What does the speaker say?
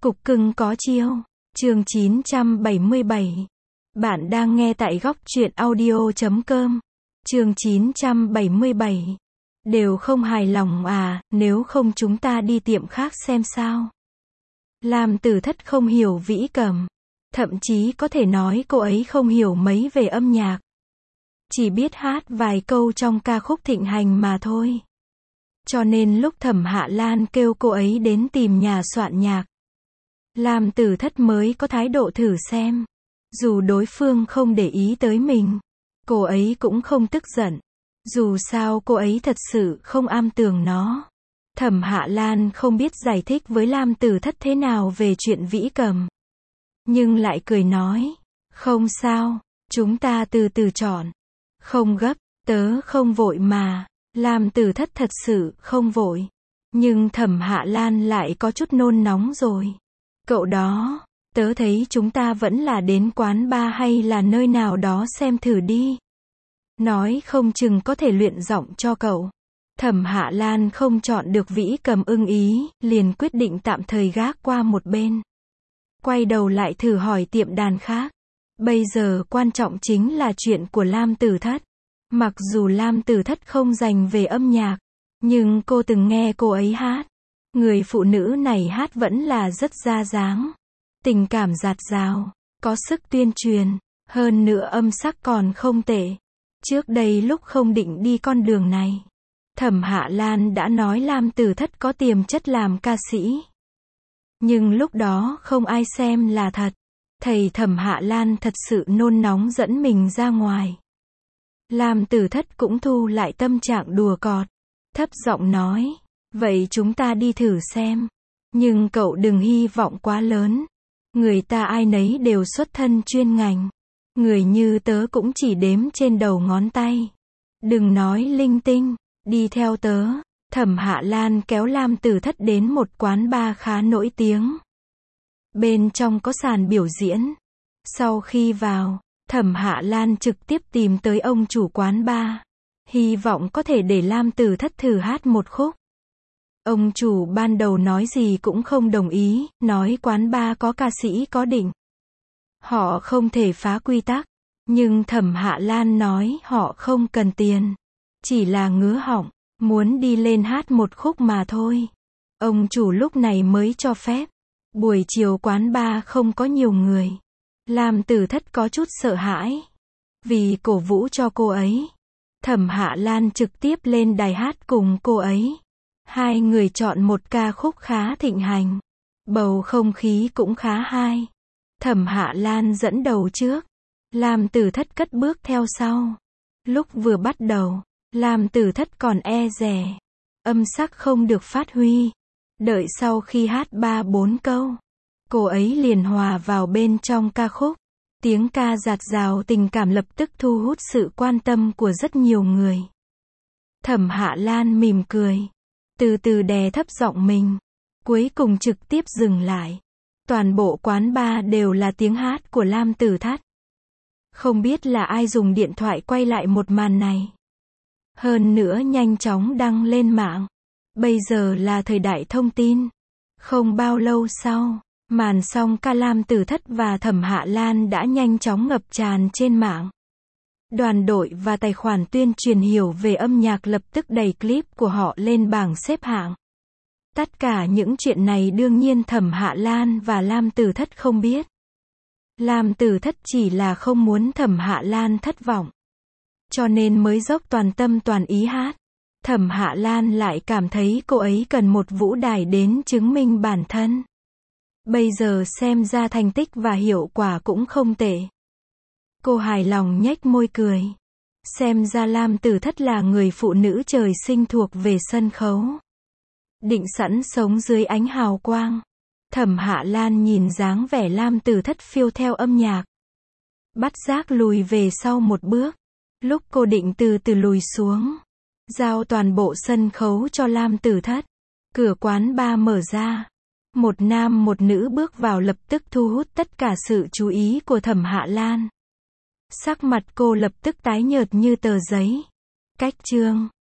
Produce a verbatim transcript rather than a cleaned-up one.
Cục cưng có chiêu. Chương chín trăm bảy mươi bảy. Bạn đang nghe tại góc truyện audio chấm com. Chương chín trăm bảy mươi bảy. Đều không hài lòng à, nếu không chúng ta đi tiệm khác xem sao. Lam Tử Thất không hiểu vĩ cầm. Thậm chí có thể nói cô ấy không hiểu mấy về âm nhạc. Chỉ biết hát vài câu trong ca khúc thịnh hành mà thôi. Cho nên lúc Thẩm Hạ Lan kêu cô ấy đến tìm nhà soạn nhạc, Lam Tử Thất mới có thái độ thử xem. Dù đối phương không để ý tới mình, cô ấy cũng không tức giận. Dù sao cô ấy thật sự không am tường nó. Thẩm Hạ Lan không biết giải thích với Lam Tử Thất thế nào về chuyện vĩ cầm. Nhưng lại cười nói, không sao, chúng ta từ từ chọn. Không gấp, tớ không vội mà. Lam Tử Thất thật sự không vội. Nhưng Thẩm Hạ Lan lại có chút nôn nóng rồi. Cậu đó, tớ thấy chúng ta vẫn là đến quán bar hay là nơi nào đó xem thử đi. Nói không chừng có thể luyện giọng cho cậu. Thẩm Hạ Lan không chọn được vĩ cầm ưng ý, liền quyết định tạm thời gác qua một bên. Quay đầu lại thử hỏi tiệm đàn khác. Bây giờ quan trọng chính là chuyện của Lam Tử Thất. Mặc dù Lam Tử Thất không dành về âm nhạc, nhưng cô từng nghe cô ấy hát. Người phụ nữ này hát vẫn là rất ra dáng. Tình cảm dạt dào, có sức tuyên truyền, hơn nữa âm sắc còn không tệ. Trước đây lúc không định đi con đường này, Thẩm Hạ Lan đã nói Lam Tử Thất có tiềm chất làm ca sĩ. Nhưng lúc đó không ai xem là thật. Thầy Thẩm Hạ Lan thật sự nôn nóng dẫn mình ra ngoài. Lam Tử Thất cũng thu lại tâm trạng đùa cợt, thấp giọng nói, vậy chúng ta đi thử xem. Nhưng cậu đừng hy vọng quá lớn. Người ta ai nấy đều xuất thân chuyên ngành. Người như tớ cũng chỉ đếm trên đầu ngón tay. Đừng nói linh tinh, đi theo tớ. Thẩm Hạ Lan kéo Lam Tử Thất đến một quán bar khá nổi tiếng. Bên trong có sàn biểu diễn. Sau khi vào, Thẩm Hạ Lan trực tiếp tìm tới ông chủ quán bar. Hy vọng có thể để Lam Tử Thất thử hát một khúc. Ông chủ ban đầu nói gì cũng không đồng ý, nói quán bar có ca sĩ có định. Họ không thể phá quy tắc. Nhưng Thẩm Hạ Lan nói họ không cần tiền. Chỉ là ngứa họng, muốn đi lên hát một khúc mà thôi. Ông chủ lúc này mới cho phép. Buổi chiều quán bar không có nhiều người. Lam Tử Thất có chút sợ hãi. Vì cổ vũ cho cô ấy, Thẩm Hạ Lan trực tiếp lên đài hát cùng cô ấy. Hai người chọn một ca khúc khá thịnh hành. Bầu không khí cũng khá hay. Thẩm Hạ Lan dẫn đầu trước. Lam Tử Thất cất bước theo sau. Lúc vừa bắt đầu, Lam Tử Thất còn e dè. Âm sắc không được phát huy. Đợi sau khi hát ba bốn câu, cô ấy liền hòa vào bên trong ca khúc. Tiếng ca dạt dào tình cảm lập tức thu hút sự quan tâm của rất nhiều người. Thẩm Hạ Lan mỉm cười, từ từ đè thấp giọng mình, cuối cùng trực tiếp dừng lại. Toàn bộ quán bar đều là tiếng hát của Lam Tử Thất. Không biết là ai dùng điện thoại quay lại một màn này. Hơn nữa nhanh chóng đăng lên mạng. Bây giờ là thời đại thông tin. Không bao lâu sau, màn song ca Lam Tử Thất và Thẩm Hạ Lan đã nhanh chóng ngập tràn trên mạng. Đoàn đội và tài khoản tuyên truyền hiểu về âm nhạc lập tức đẩy clip của họ lên bảng xếp hạng. Tất cả những chuyện này đương nhiên Thẩm Hạ Lan và Lam Tử Thất không biết. Lam Tử Thất chỉ là không muốn Thẩm Hạ Lan thất vọng, cho nên mới dốc toàn tâm toàn ý hát. Thẩm Hạ Lan lại cảm thấy cô ấy cần một vũ đài đến chứng minh bản thân. Bây giờ xem ra thành tích và hiệu quả cũng không tệ. Cô hài lòng nhếch môi cười. Xem ra Lam Tử Thất là người phụ nữ trời sinh thuộc về sân khấu. Định sẵn sống dưới ánh hào quang. Thẩm Hạ Lan nhìn dáng vẻ Lam Tử Thất phiêu theo âm nhạc. Bắt giác lùi về sau một bước. Lúc cô định từ từ lùi xuống, giao toàn bộ sân khấu cho Lam Tử Thất, cửa quán bar mở ra. Một nam một nữ bước vào lập tức thu hút tất cả sự chú ý của Thẩm Hạ Lan. Sắc mặt cô lập tức tái nhợt như tờ giấy. Cách chương